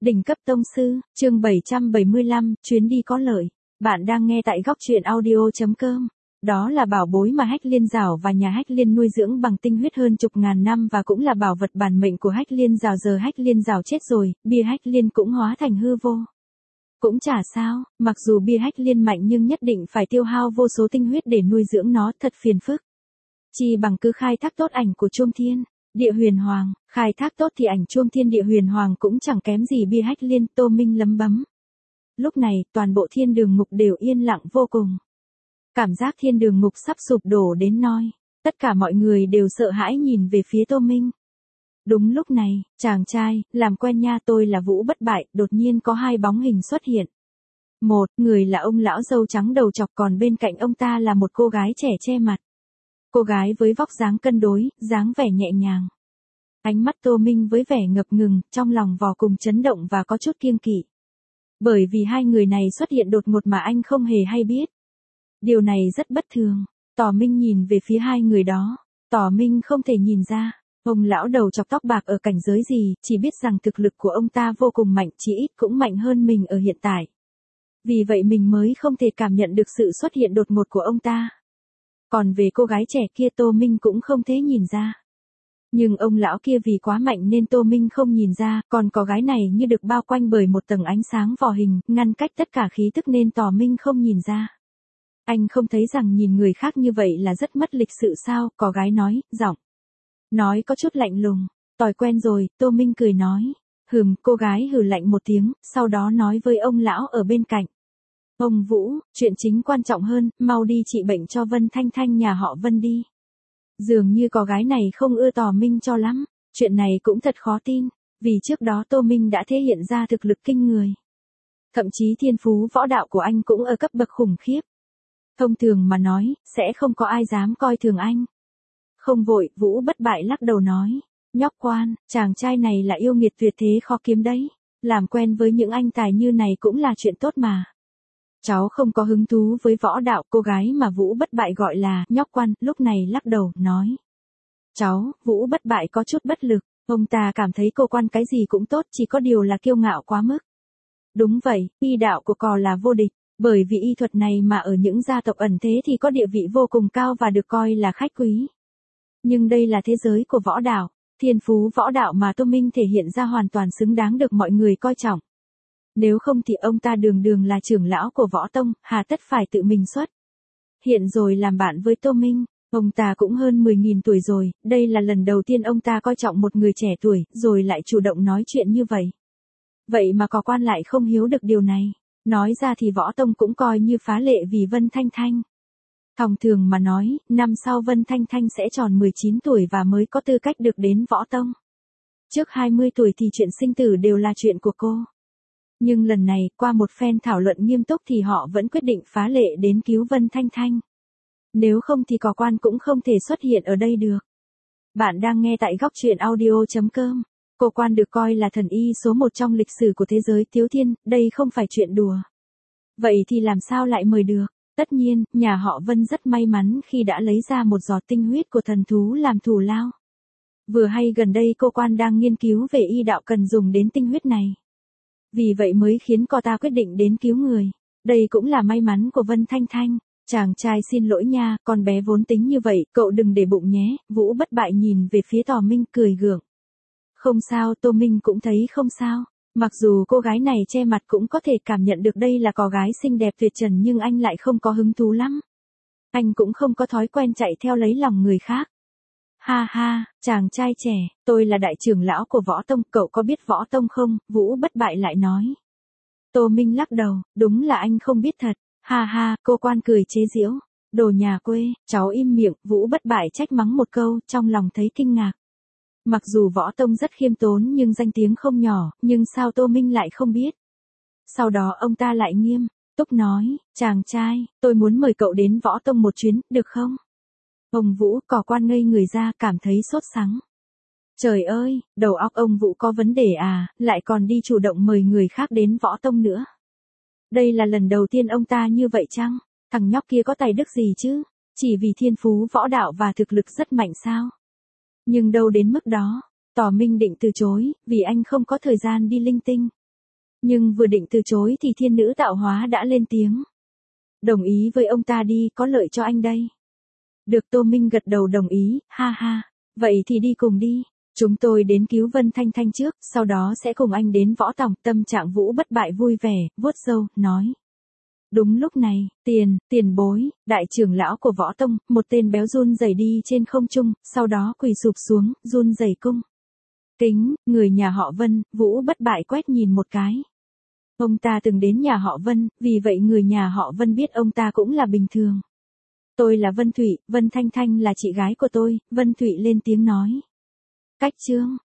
Đỉnh cấp tông sư, chương 775, chuyến đi có lợi. Bạn đang nghe tại góc truyện audio.com. Đó là bảo bối mà Hách Liên Giảo và nhà Hách Liên nuôi dưỡng bằng tinh huyết hơn chục ngàn năm và cũng là bảo vật bản mệnh của Hách Liên Giảo. Giờ Hách Liên Giảo chết rồi, bia Hách Liên cũng hóa thành hư vô. Cũng chả sao, mặc dù bia Hách Liên mạnh nhưng nhất định phải tiêu hao vô số tinh huyết để nuôi dưỡng nó, thật phiền phức. Chi bằng cứ khai thác tốt ảnh của Chuông Thiên Địa Huyền Hoàng, khai thác tốt thì ảnh Chuông Thiên Địa Huyền Hoàng cũng chẳng kém gì bia Hách Liên. Tô Minh lấm bấm. Lúc này, toàn bộ thiên đường ngục đều yên lặng vô cùng. Cảm giác thiên đường ngục sắp sụp đổ đến nôi. Tất cả mọi người đều sợ hãi nhìn về phía Tô Minh. Đúng lúc này, chàng trai, làm quen nha, tôi là Vũ Bất Bại. Đột nhiên có hai bóng hình xuất hiện. Một người là ông lão râu trắng đầu chọc, còn bên cạnh ông ta là một cô gái trẻ che mặt. Cô gái với vóc dáng cân đối, dáng vẻ nhẹ nhàng. Ánh mắt Tô Minh với vẻ ngập ngừng, trong lòng vô cùng chấn động và có chút kiêng kỵ. Bởi vì hai người này xuất hiện đột ngột mà anh không hề hay biết. Điều này rất bất thường. Tỏ Minh nhìn về phía hai người đó. Tỏ Minh không thể nhìn ra, ông lão đầu chọc tóc bạc ở cảnh giới gì, chỉ biết rằng thực lực của ông ta vô cùng mạnh, chỉ ít cũng mạnh hơn mình ở hiện tại. Vì vậy mình mới không thể cảm nhận được sự xuất hiện đột ngột của ông ta. Còn về cô gái trẻ kia Tô Minh cũng không thể nhìn ra. Nhưng ông lão kia vì quá mạnh nên Tô Minh không nhìn ra, còn cô gái này như được bao quanh bởi một tầng ánh sáng vỏ hình, ngăn cách tất cả khí tức nên Tỏ Minh không nhìn ra. Anh không thấy rằng nhìn người khác như vậy là rất mất lịch sự sao, cô gái nói, giọng nói có chút lạnh lùng. Tỏi quen rồi, Tô Minh cười nói. Cô gái hừ lạnh một tiếng, sau đó nói với ông lão ở bên cạnh. Ông Vũ, chuyện chính quan trọng hơn, mau đi trị bệnh cho Vân Thanh Thanh nhà họ Vân đi. Dường như cô gái này không ưa Tỏ Minh cho lắm, chuyện này cũng thật khó tin, vì trước đó Tô Minh đã thể hiện ra thực lực kinh người. Thậm chí thiên phú võ đạo của anh cũng ở cấp bậc khủng khiếp. Thông thường mà nói, sẽ không có ai dám coi thường anh. Không vội, Vũ Bất Bại lắc đầu nói. Nhóc quan, chàng trai này là yêu nghiệt tuyệt thế khó kiếm đấy. Làm quen với những anh tài như này cũng là chuyện tốt mà. Cháu không có hứng thú với võ đạo. Cô gái mà Vũ Bất Bại gọi là nhóc quan, lúc này lắc đầu, nói. Cháu, Vũ Bất Bại có chút bất lực. Ông ta cảm thấy cô quan cái gì cũng tốt, chỉ có điều là kiêu ngạo quá mức. Đúng vậy, y đạo của cò là vô địch. Bởi vì y thuật này mà ở những gia tộc ẩn thế thì có địa vị vô cùng cao và được coi là khách quý. Nhưng đây là thế giới của võ đạo. Thiên phú võ đạo mà Tô Minh thể hiện ra hoàn toàn xứng đáng được mọi người coi trọng. Nếu không thì ông ta đường đường là trưởng lão của võ tông, hà tất phải tự mình xuất hiện rồi làm bạn với Tô Minh. Ông ta cũng hơn 10.000 tuổi rồi, đây là lần đầu tiên ông ta coi trọng một người trẻ tuổi, rồi lại chủ động nói chuyện như vậy. Vậy mà có quan lại không hiếu được điều này. Nói ra thì võ tông cũng coi như phá lệ vì Vân Thanh Thanh. Thông thường mà nói, năm sau Vân Thanh Thanh sẽ tròn 19 tuổi và mới có tư cách được đến võ tông. Trước 20 tuổi thì chuyện sinh tử đều là chuyện của cô. Nhưng lần này, qua một phen thảo luận nghiêm túc thì họ vẫn quyết định phá lệ đến cứu Vân Thanh Thanh. Nếu không thì có quan cũng không thể xuất hiện ở đây được. Bạn đang nghe tại góc truyện audio.com. Cô quan được coi là thần y số 1 trong lịch sử của thế giới Tiếu Thiên, đây không phải chuyện đùa. Vậy thì làm sao lại mời được? Tất nhiên, nhà họ Vân rất may mắn khi đã lấy ra một giọt tinh huyết của thần thú làm thù lao. Vừa hay gần đây cô quan đang nghiên cứu về y đạo cần dùng đến tinh huyết này. Vì vậy mới khiến cô ta quyết định đến cứu người. Đây cũng là may mắn của Vân Thanh Thanh. Chàng trai xin lỗi nha, con bé vốn tính như vậy, cậu đừng để bụng nhé. Vũ Bất Bại nhìn về phía Tỏ Minh cười gượng. Không sao, Tô Minh cũng thấy không sao. Mặc dù cô gái này che mặt cũng có thể cảm nhận được đây là cô gái xinh đẹp tuyệt trần nhưng anh lại không có hứng thú lắm. Anh cũng không có thói quen chạy theo lấy lòng người khác. Ha ha, chàng trai trẻ, tôi là đại trưởng lão của võ tông, cậu có biết võ tông không? Vũ Bất Bại lại nói. Tô Minh lắc đầu, đúng là anh không biết thật. Ha ha, cô quan cười chế giễu. Đồ nhà quê, cháu im miệng. Vũ Bất Bại trách mắng một câu, trong lòng thấy kinh ngạc. Mặc dù võ tông rất khiêm tốn nhưng danh tiếng không nhỏ, nhưng sao Tô Minh lại không biết. Sau đó ông ta lại nghiêm túc nói, chàng trai, tôi muốn mời cậu đến võ tông một chuyến, được không? Ông Vũ cò quan ngây người ra cảm thấy sốt sắng. Trời ơi, đầu óc ông Vũ có vấn đề à, lại còn đi chủ động mời người khác đến võ tông nữa. Đây là lần đầu tiên ông ta như vậy chăng? Thằng nhóc kia có tài đức gì chứ? Chỉ vì thiên phú võ đạo và thực lực rất mạnh sao? Nhưng đâu đến mức đó. Tỏ Minh định từ chối, vì anh không có thời gian đi linh tinh. Nhưng vừa định từ chối thì thiên nữ tạo hóa đã lên tiếng. Đồng ý với ông ta đi, có lợi cho anh đây. Được, Tô Minh gật đầu đồng ý, ha ha. Vậy thì đi cùng đi. Chúng tôi đến cứu Vân Thanh Thanh trước, sau đó sẽ cùng anh đến võ tòng. Tâm trạng Vũ Bất Bại vui vẻ, vuốt râu, nói. Đúng lúc này, tiền bối, đại trưởng lão của võ tông, một tên béo run rẩy đi trên không trung, sau đó quỳ sụp xuống, run rẩy cung. Kính, người nhà họ Vân, Vũ Bất Bại quét nhìn một cái. Ông ta từng đến nhà họ Vân, vì vậy người nhà họ Vân biết ông ta cũng là bình thường. Tôi là Vân Thụy, Vân Thanh Thanh là chị gái của tôi, Vân Thụy lên tiếng nói. Cách chương.